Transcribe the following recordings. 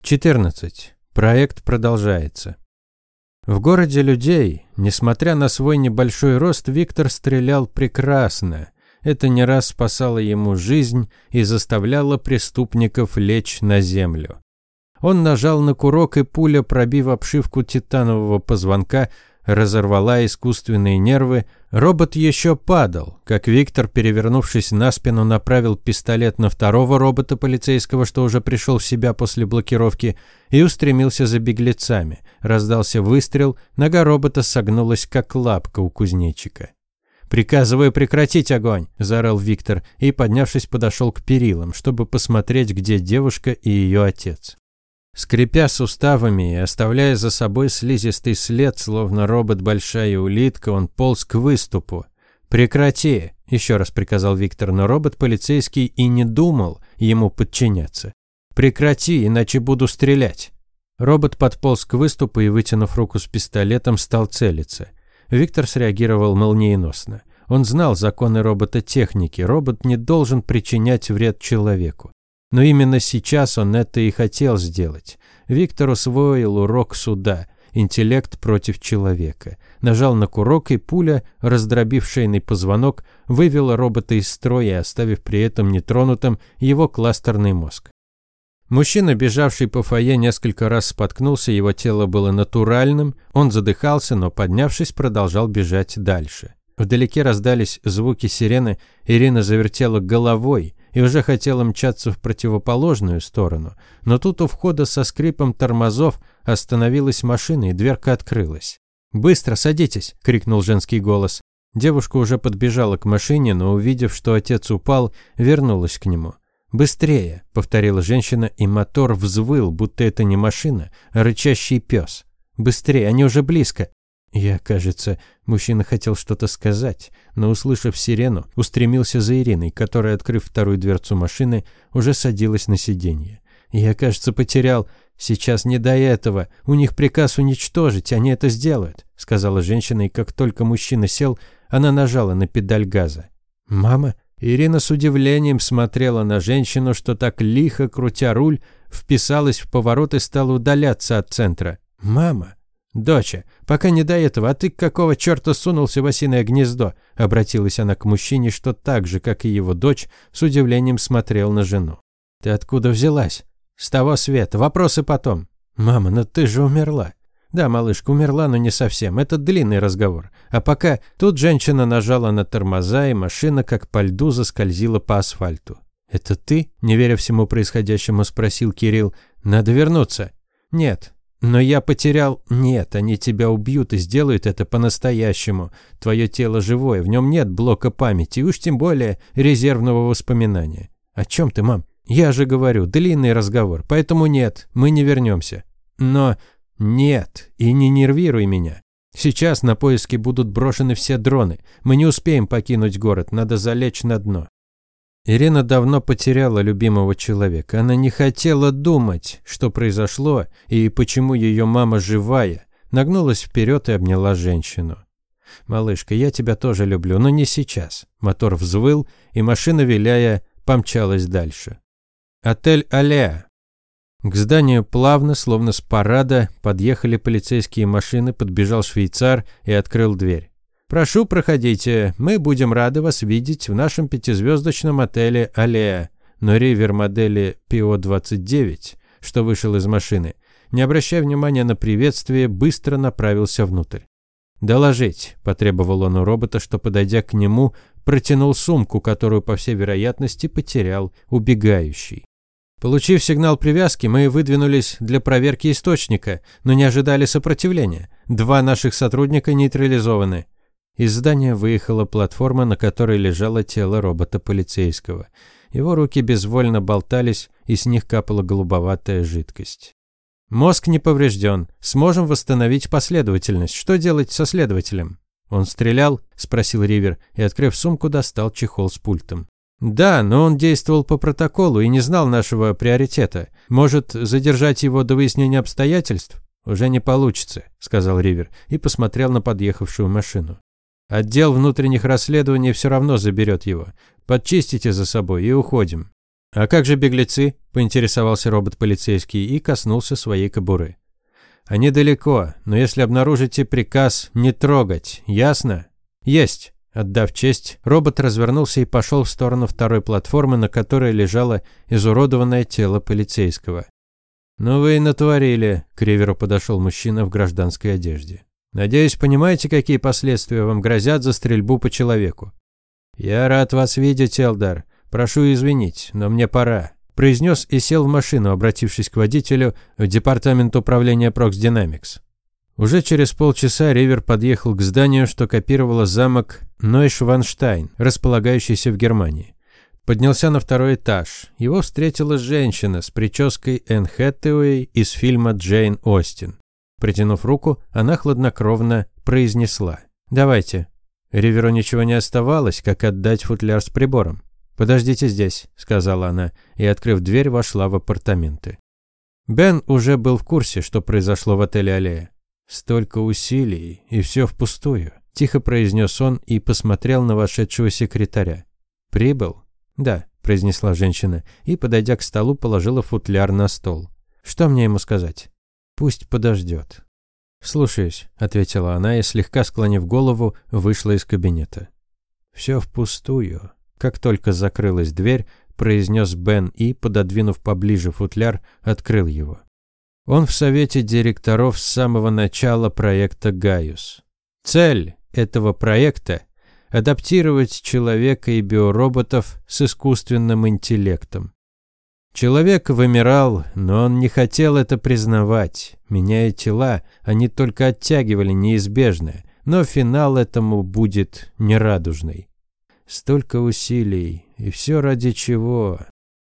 14. Проект продолжается. В городе людей, несмотря на свой небольшой рост, Виктор стрелял прекрасно. Это не раз спасало ему жизнь и заставляло преступников лечь на землю. Он нажал на курок, и пуля, пробив обшивку титанового позвонка, разорвала искусственные нервы. Робот еще падал, как Виктор, перевернувшись на спину, направил пистолет на второго робота полицейского, что уже пришел в себя после блокировки, и устремился за беглецами. Раздался выстрел, нога робота согнулась, как лапка у кузнечика. «Приказываю прекратить огонь!» – заорал Виктор и, поднявшись, подошел к перилам, чтобы посмотреть, где девушка и ее отец. Скрипя суставами и оставляя за собой слизистый след, словно робот-большая улитка, он полз к выступу. «Прекрати!» – еще раз приказал Виктор, но робот-полицейский и не думал ему подчиняться. «Прекрати, иначе буду стрелять!» Робот подполз к выступу и, вытянув руку с пистолетом, стал целиться. Виктор среагировал молниеносно. Он знал законы робототехники. Робот не должен причинять вред человеку. Но именно сейчас он это и хотел сделать. Виктор усвоил урок суда. Интеллект против человека. Нажал на курок, и пуля, раздробив шейный позвонок, вывела робота из строя, оставив при этом нетронутым его кластерный мозг. Мужчина, бежавший по фойе, несколько раз споткнулся, его тело было натуральным, он задыхался, но, поднявшись, продолжал бежать дальше. Вдалеке раздались звуки сирены, Ирина завертела головой и уже хотела мчаться в противоположную сторону, но тут у входа со скрипом тормозов остановилась машина, и дверка открылась. «Быстро садитесь!» – крикнул женский голос. Девушка уже подбежала к машине, но, увидев, что отец упал, вернулась к нему. «Быстрее!» – повторила женщина, и мотор взвыл, будто это не машина, а рычащий пес. «Быстрее, они уже близко!» Кажется, мужчина хотел что-то сказать, но, услышав сирену, устремился за Ириной, которая, открыв вторую дверцу машины, уже садилась на сиденье. Кажется, потерял. Сейчас не до этого. У них приказ уничтожить, они это сделают», – сказала женщина, и как только мужчина сел, она нажала на педаль газа. «Мама?» Ирина с удивлением смотрела на женщину, что так лихо, крутя руль, вписалась в поворот и стала удаляться от центра. «Мама!» «Доча, пока не до этого, а ты какого черта сунулся в осиное гнездо?» Обратилась она к мужчине, что так же, как и его дочь, с удивлением смотрел на жену. «Ты откуда взялась?» «С того света. Вопросы потом». «Мама, но ты же умерла». «Да, малышка, умерла, но не совсем. Это длинный разговор. А пока...» Тут женщина нажала на тормоза, и машина, как по льду, заскользила по асфальту. «Это ты?» – не веря всему происходящему, спросил Кирилл. «Надо вернуться». «Нет». «Но я потерял...» «Нет, они тебя убьют и сделают это по-настоящему. Твое тело живое, в нем нет блока памяти, уж тем более резервного воспоминания». «О чем ты, мам?» «Я же говорю, длинный разговор, поэтому нет, мы не вернемся». «Но...» «Нет, и не нервируй меня. Сейчас на поиски будут брошены все дроны. Мы не успеем покинуть город, надо залечь на дно». Ирина давно потеряла любимого человека. Она не хотела думать, что произошло и почему ее мама живая. Нагнулась вперед и обняла женщину. «Малышка, я тебя тоже люблю, но не сейчас». Мотор взвыл, и машина, виляя, помчалась дальше. Отель «Аллея». К зданию плавно, словно с парада, подъехали полицейские машины, подбежал швейцар и открыл дверь. «Прошу, проходите, мы будем рады вас видеть в нашем 5-звездочном отеле «Аллея». Но Ривер модели PO-29, что вышел из машины, не обращая внимания на приветствие, быстро направился внутрь. «Доложить», – потребовал он у робота, что, подойдя к нему, протянул сумку, которую, по всей вероятности, потерял убегающий. Получив сигнал привязки, мы выдвинулись для проверки источника, но не ожидали сопротивления. 2 наших сотрудника нейтрализованы. Из здания выехала платформа, на которой лежало тело робота-полицейского. Его руки безвольно болтались, и с них капала голубоватая жидкость. «Мозг не поврежден. Сможем восстановить последовательность. Что делать со следователем?» «Он стрелял?» – спросил Ривер, и, открыв сумку, достал чехол с пультом. «Да, но он действовал по протоколу и не знал нашего приоритета. Может, задержать его до выяснения обстоятельств?» «Уже не получится», – сказал Ривер и посмотрел на подъехавшую машину. «Отдел внутренних расследований все равно заберет его. Подчистите за собой и уходим». «А как же беглецы?» – поинтересовался робот-полицейский и коснулся своей кобуры. «Они далеко, но если обнаружите приказ не трогать, ясно?» «Есть!» Отдав честь, робот развернулся и пошел в сторону второй платформы, на которой лежало изуродованное тело полицейского. «Ну вы и натворили», – к Риверу подошел мужчина в гражданской одежде. «Надеюсь, понимаете, какие последствия вам грозят за стрельбу по человеку?» «Я рад вас видеть, Элдар. Прошу извинить, но мне пора», – произнес и сел в машину, обратившись к водителю в департамент управления Prox Dynamics. Уже через полчаса Ривер подъехал к зданию, что копировало замок Нойшванштайн, располагающийся в Германии. Поднялся на второй этаж. Его встретила женщина с прической Энн Хэтэуэй из фильма «Джейн Остин». Протянув руку, она хладнокровно произнесла: «Давайте». Риверу ничего не оставалось, как отдать футляр с прибором. «Подождите здесь», – сказала она, и, открыв дверь, вошла в апартаменты. Бен уже был в курсе, что произошло в отеле «Аллея». «Столько усилий, и все впустую», – тихо произнес он и посмотрел на вошедшего секретаря. «Прибыл?» «Да», – произнесла женщина и, подойдя к столу, положила футляр на стол. «Что мне ему сказать?» «Пусть подождет». «Слушаюсь», – ответила она и, слегка склонив голову, вышла из кабинета. «Все впустую», – как только закрылась дверь, произнес Бен и, пододвинув поближе футляр, открыл его. Он в совете директоров с самого начала проекта «Гaius». Цель этого проекта – адаптировать человека и биороботов с искусственным интеллектом. Человек вымирал, но он не хотел это признавать. Меняя тела, они только оттягивали неизбежное, но финал этому будет нерадужный. Столько усилий, и все ради чего?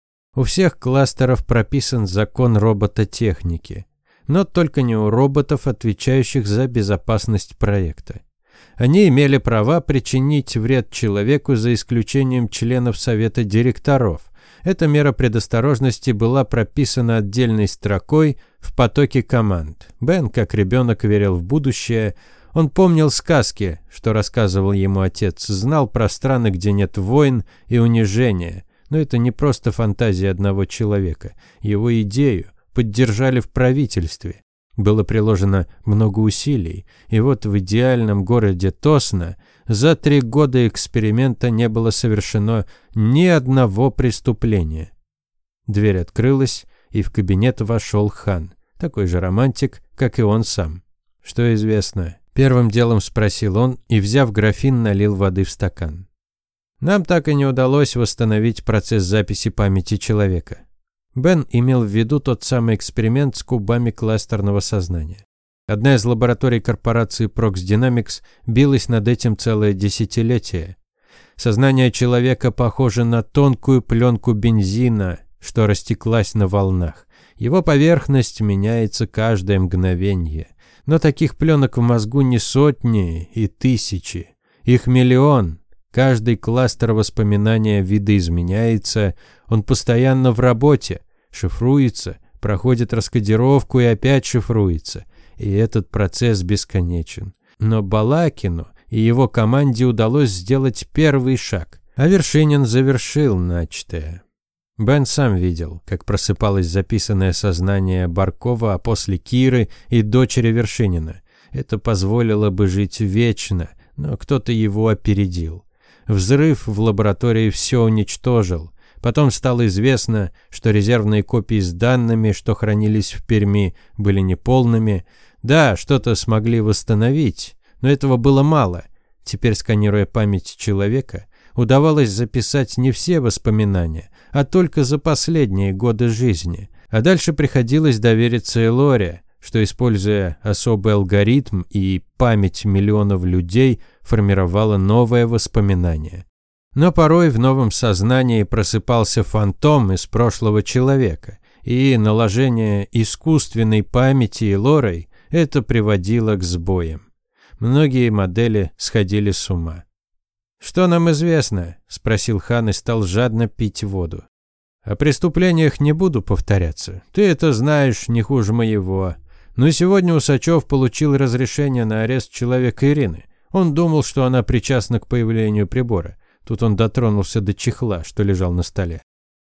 У всех кластеров прописан закон робототехники, но только не у роботов, отвечающих за безопасность проекта. Они имели права причинить вред человеку за исключением членов совета директоров. Эта мера предосторожности была прописана отдельной строкой в потоке команд. Бен, как ребенок, верил в будущее. Он помнил сказки, что рассказывал ему отец, знал про страны, где нет войн и унижения. Но это не просто фантазия одного человека. Его идею поддержали в правительстве. Было приложено много усилий, и вот в идеальном городе Тосно за 3 года эксперимента не было совершено ни одного преступления. Дверь открылась, и в кабинет вошел Хан, такой же романтик, как и он сам. «Что известно?» – первым делом спросил он и, взяв графин, налил воды в стакан. «Нам так и не удалось восстановить процесс записи памяти человека». Бен имел в виду тот самый эксперимент с кубами кластерного сознания. Одна из лабораторий корпорации Prox Dynamics билась над этим целое десятилетие. Сознание человека похоже на тонкую пленку бензина, что растеклась на волнах. Его поверхность меняется каждое мгновение. Но таких пленок в мозгу не сотни и тысячи. Их миллион. Каждый кластер воспоминания видоизменяется, он постоянно в работе, шифруется, проходит раскодировку и опять шифруется. И этот процесс бесконечен. Но Балакину и его команде удалось сделать первый шаг, а Вершинин завершил начатое. Бен сам видел, как просыпалось записанное сознание Баркова, а после Киры и дочери Вершинина. Это позволило бы жить вечно, но кто-то его опередил. Взрыв в лаборатории все уничтожил. Потом стало известно, что резервные копии с данными, что хранились в Перми, были неполными. Да, что-то смогли восстановить, но этого было мало. Теперь, сканируя память человека, удавалось записать не все воспоминания, а только за последние годы жизни. А дальше приходилось довериться Элоре, что, используя особый алгоритм и память миллионов людей, формировала новое воспоминание. Но порой в новом сознании просыпался фантом из прошлого человека, и наложение искусственной памяти Элорой это приводило к сбоям. Многие модели сходили с ума. «Что нам известно?» – спросил Хан и стал жадно пить воду. «О преступлениях не буду повторяться. Ты это знаешь не хуже моего. Но сегодня Усачев получил разрешение на арест человека Ирины. Он думал, что она причастна к появлению прибора. Тут он дотронулся до чехла, что лежал на столе.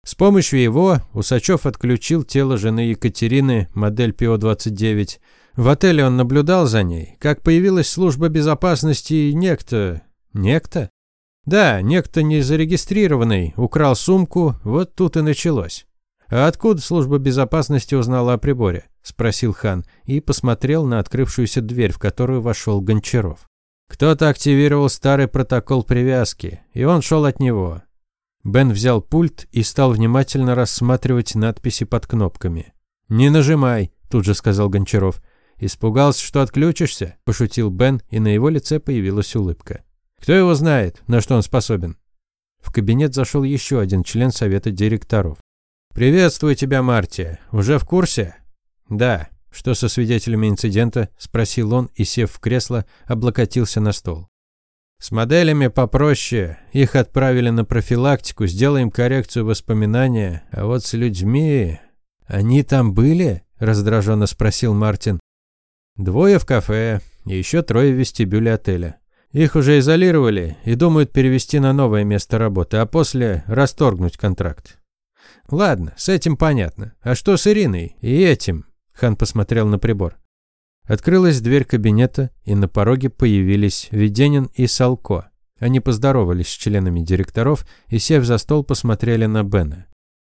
С помощью его Усачев отключил тело жены Екатерины, модель ПО-29. В отеле он наблюдал за ней. Как появилась служба безопасности, некто... Некто? Да, некто незарегистрированный украл сумку, вот тут и началось. «А откуда служба безопасности узнала о приборе?» – спросил хан и посмотрел на открывшуюся дверь, в которую вошел Гончаров. Кто-то активировал старый протокол привязки, и он шел от него. Бен взял пульт и стал внимательно рассматривать надписи под кнопками. «Не нажимай», – тут же сказал Гончаров. «Испугался, что отключишься?» – пошутил Бен, и на его лице появилась улыбка. «Кто его знает, на что он способен?» В кабинет зашел еще один член совета директоров. «Приветствую тебя, Мартия. Уже в курсе?» «Да. Что со свидетелями инцидента?» – спросил он и, сев в кресло, облокотился на стол. «С моделями попроще. Их отправили на профилактику, сделаем коррекцию воспоминания. А вот с людьми...» «Они там были?» – раздраженно спросил Мартин. 2 в кафе и еще 3 в вестибюле отеля. Их уже изолировали и думают перевести на новое место работы, а после расторгнуть контракт. Ладно, с этим понятно. А что с Ириной и этим?» Хан посмотрел на прибор. Открылась дверь кабинета, и на пороге появились Веденин и Салко. Они поздоровались с членами директоров и, сев за стол, посмотрели на Бена.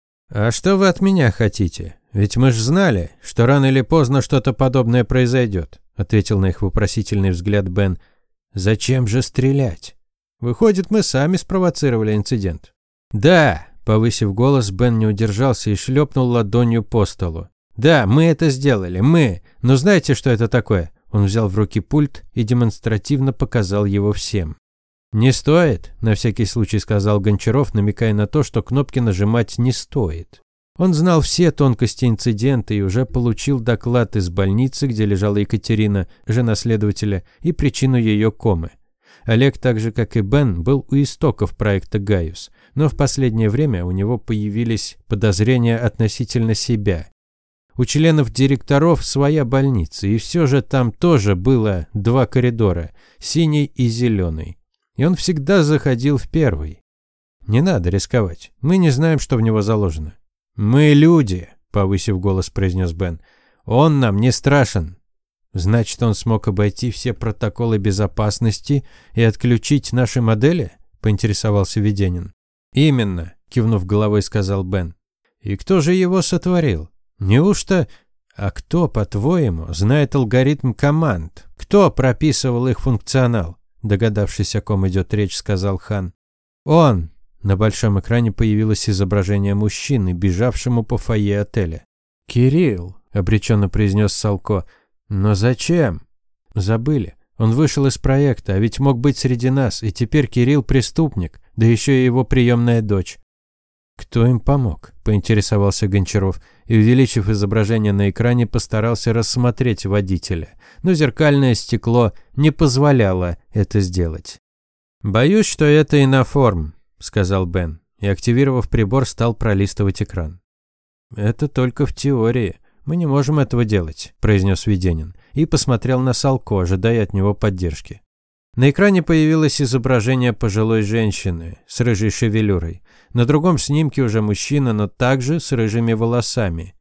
«А что вы от меня хотите? Ведь мы ж знали, что рано или поздно что-то подобное произойдет», ответил на их вопросительный взгляд Бен. «Зачем же стрелять? Выходит, мы сами спровоцировали инцидент». «Да», повысив голос, Бен не удержался и шлепнул ладонью по столу. «Да, мы это сделали, мы. Но знаете, что это такое?» Он взял в руки пульт и демонстративно показал его всем. «Не стоит», – на всякий случай сказал Гончаров, намекая на то, что кнопки нажимать не стоит. Он знал все тонкости инцидента и уже получил доклад из больницы, где лежала Екатерина, жена следователя, и причину ее комы. Олег, так же как и Бен, был у истоков проекта «Гaius», но в последнее время у него появились подозрения относительно себя. У членов директоров своя больница, и все же там тоже было 2 коридора, синий и зеленый. И он всегда заходил в первый. «Не надо рисковать, мы не знаем, что в него заложено». «Мы люди», – повысив голос, произнес Бен. «Он нам не страшен». «Значит, он смог обойти все протоколы безопасности и отключить наши модели?» – поинтересовался Веденин. «Именно», – кивнув головой, сказал Бен. «И кто же его сотворил? Неужто... А кто, по-твоему, знает алгоритм команд? Кто прописывал их функционал?» Догадавшись, о ком идет речь, сказал хан. «Он!» На большом экране появилось изображение мужчины, бежавшему по фойе отеля. «Кирилл!» – обреченно произнес Салко. «Но зачем?» «Забыли. Он вышел из проекта, а ведь мог быть среди нас, и теперь Кирилл преступник, да еще и его приемная дочь». «Кто им помог?» – поинтересовался Гончаров и, увеличив изображение на экране, постарался рассмотреть водителя, но зеркальное стекло не позволяло это сделать. «Боюсь, что это Иноформ», – сказал Бен, и, активировав прибор, стал пролистывать экран. «Это только в теории. Мы не можем этого делать», – произнес Веденин, и посмотрел на Салко, ожидая от него поддержки. На экране появилось изображение пожилой женщины с рыжей шевелюрой. На другом снимке уже мужчина, но также с рыжими волосами.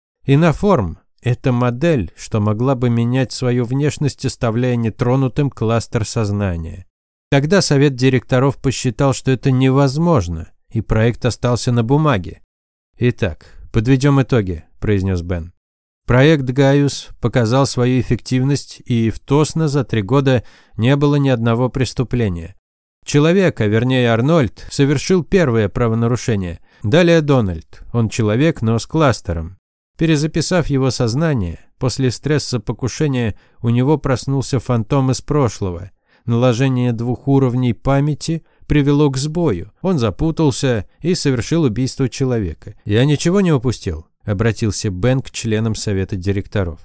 Иноформ – это модель, что могла бы менять свою внешность, оставляя нетронутым кластер сознания. Тогда совет директоров посчитал, что это невозможно, и проект остался на бумаге. «Итак, подведем итоги», – произнес Бен. Проект «Гaius» показал свою эффективность, и в Тосно за 3 года не было ни одного преступления. Человек, а вернее Арнольд, совершил первое правонарушение. Далее Дональд, он человек, но с кластером. Перезаписав его сознание, после стресса покушения у него проснулся фантом из прошлого. Наложение 2 уровней памяти привело к сбою. Он запутался и совершил убийство человека. «Я ничего не упустил?» – обратился Бен к членам совета директоров.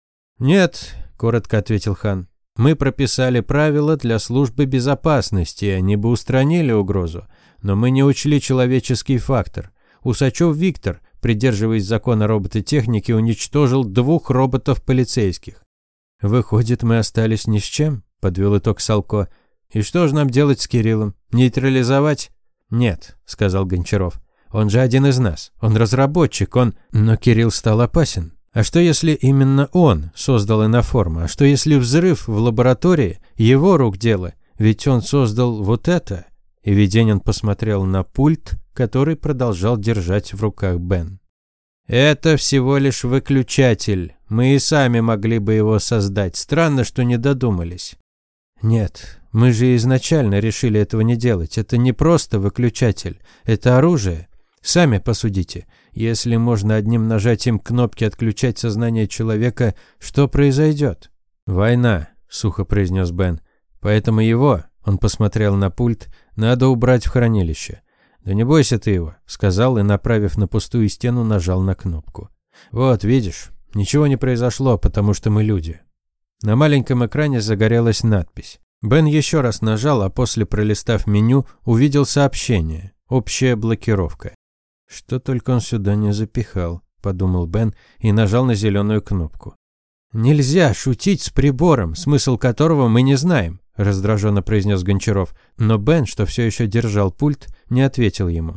«Нет», – коротко ответил хан. «Мы прописали правила для службы безопасности, они бы устранили угрозу. Но мы не учли человеческий фактор. Усачев Виктор, придерживаясь закона робототехники, уничтожил 2 роботов-полицейских. Выходит, мы остались ни с чем?» – подвел итог Салко. «И что же нам делать с Кириллом? Нейтрализовать?» «Нет», – сказал Гончаров. Он же один из нас. Он разработчик, он... Но Кирилл стал опасен. А что если именно он создал иноформу? А что если взрыв в лаборатории его рук дело? Ведь он создал вот это. И Веденин посмотрел на пульт, который продолжал держать в руках Бен. Это всего лишь выключатель. Мы и сами могли бы его создать. Странно, что не додумались. Нет, мы же изначально решили этого не делать. Это не просто выключатель. Это оружие. Сами посудите. Если можно одним нажатием кнопки отключать сознание человека, что произойдет? Война, сухо произнес Бен. Поэтому его, он посмотрел на пульт, надо убрать в хранилище. «Да не бойся ты его», — сказал и, направив на пустую стену, нажал на кнопку. «Вот, видишь, ничего не произошло, потому что мы люди». На маленьком экране загорелась надпись. Бен еще раз нажал, а после, пролистав меню, увидел сообщение. Общая блокировка. «Что только он сюда не запихал», — подумал Бен и нажал на зеленую кнопку. «Нельзя шутить с прибором, смысл которого мы не знаем», — раздраженно произнес Гончаров, но Бен, что все еще держал пульт, не ответил ему.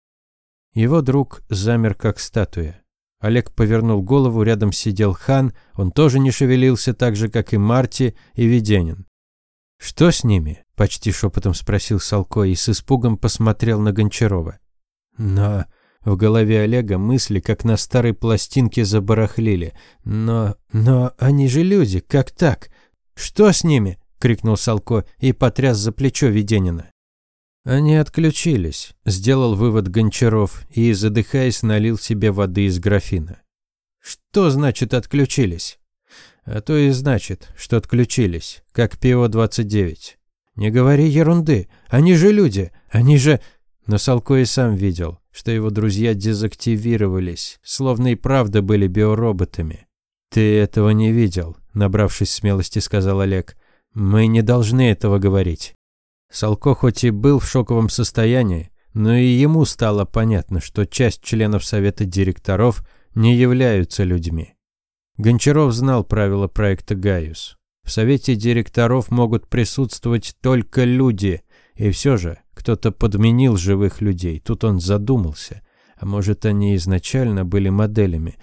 Его друг замер как статуя. Олег повернул голову, рядом сидел Хан, он тоже не шевелился, так же, как и Марти и Веденин. «Что с ними?» – почти шепотом спросил Салко и с испугом посмотрел на Гончарова. Но в голове Олега мысли, как на старой пластинке, забарахлили. Но они же люди, как так? Что с ними? Крикнул Салко и потряс за плечо Веденина. Они отключились, сделал вывод Гончаров и, задыхаясь, налил себе воды из графина. Что значит отключились? А то и значит, что отключились, как ПО-29. Не говори ерунды, они же люди, они же... Но Салко и сам видел, что его друзья дезактивировались, словно и правда были биороботами. «Ты этого не видел», — набравшись смелости, сказал Олег. «Мы не должны этого говорить». Салко хоть и был в шоковом состоянии, но и ему стало понятно, что часть членов совета директоров не являются людьми. Гончаров знал правила проекта «Гaius». В совете директоров могут присутствовать только люди, и все же кто-то подменил живых людей. Тут он задумался. А может, они изначально были моделями?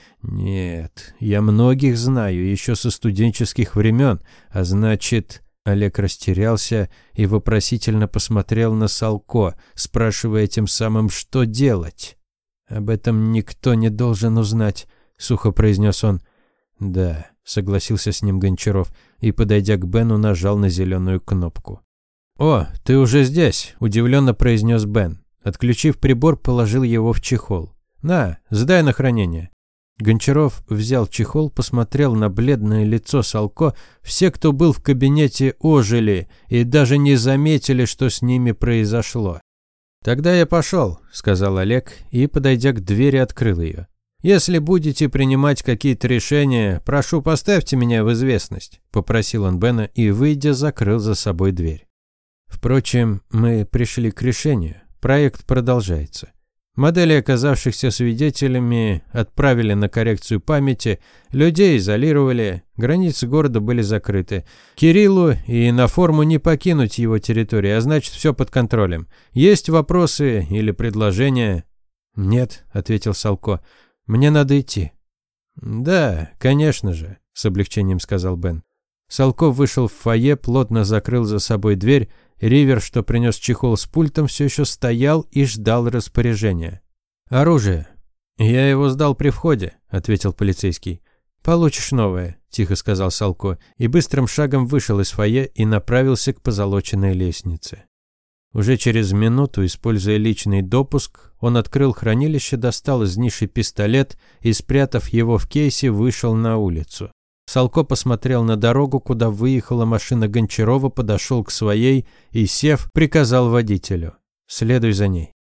Нет, я многих знаю, еще со студенческих времен. А значит... Олег растерялся и вопросительно посмотрел на Салко, спрашивая тем самым, что делать. «Об этом никто не должен узнать», — сухо произнес он. «Да», — согласился с ним Гончаров и, подойдя к Бену, нажал на зеленую кнопку. «О, ты уже здесь», — удивленно произнес Бен. Отключив прибор, положил его в чехол. «На, сдай на хранение». Гончаров взял чехол, посмотрел на бледное лицо Салко. Все, кто был в кабинете, ожили и даже не заметили, что с ними произошло. «Тогда я пошел», — сказал Олег и, подойдя к двери, открыл ее. «Если будете принимать какие-то решения, прошу, поставьте меня в известность», — попросил он Бена и, выйдя, закрыл за собой дверь. Впрочем, мы пришли к решению. Проект продолжается. Модели оказавшихся свидетелями отправили на коррекцию памяти, людей изолировали, границы города были закрыты. Кириллу и иноформу не покинуть его территорию, а значит, все под контролем. Есть вопросы или предложения? «Нет», — ответил Салко, — «мне надо идти». «Да, конечно же», — с облегчением сказал Бен. Салко вышел в фойе, плотно закрыл за собой дверь. Ривер, что принес чехол с пультом, все еще стоял и ждал распоряжения. «Оружие». «Я его сдал при входе», — ответил полицейский. «Получишь новое», — тихо сказал Салко, и быстрым шагом вышел из фойе и направился к позолоченной лестнице. Уже через минуту, используя личный допуск, он открыл хранилище, достал из ниши пистолет и, спрятав его в кейсе, вышел на улицу. Салко посмотрел на дорогу, куда выехала машина Гончарова, подошел к своей и, сев, приказал водителю: «Следуй за ней».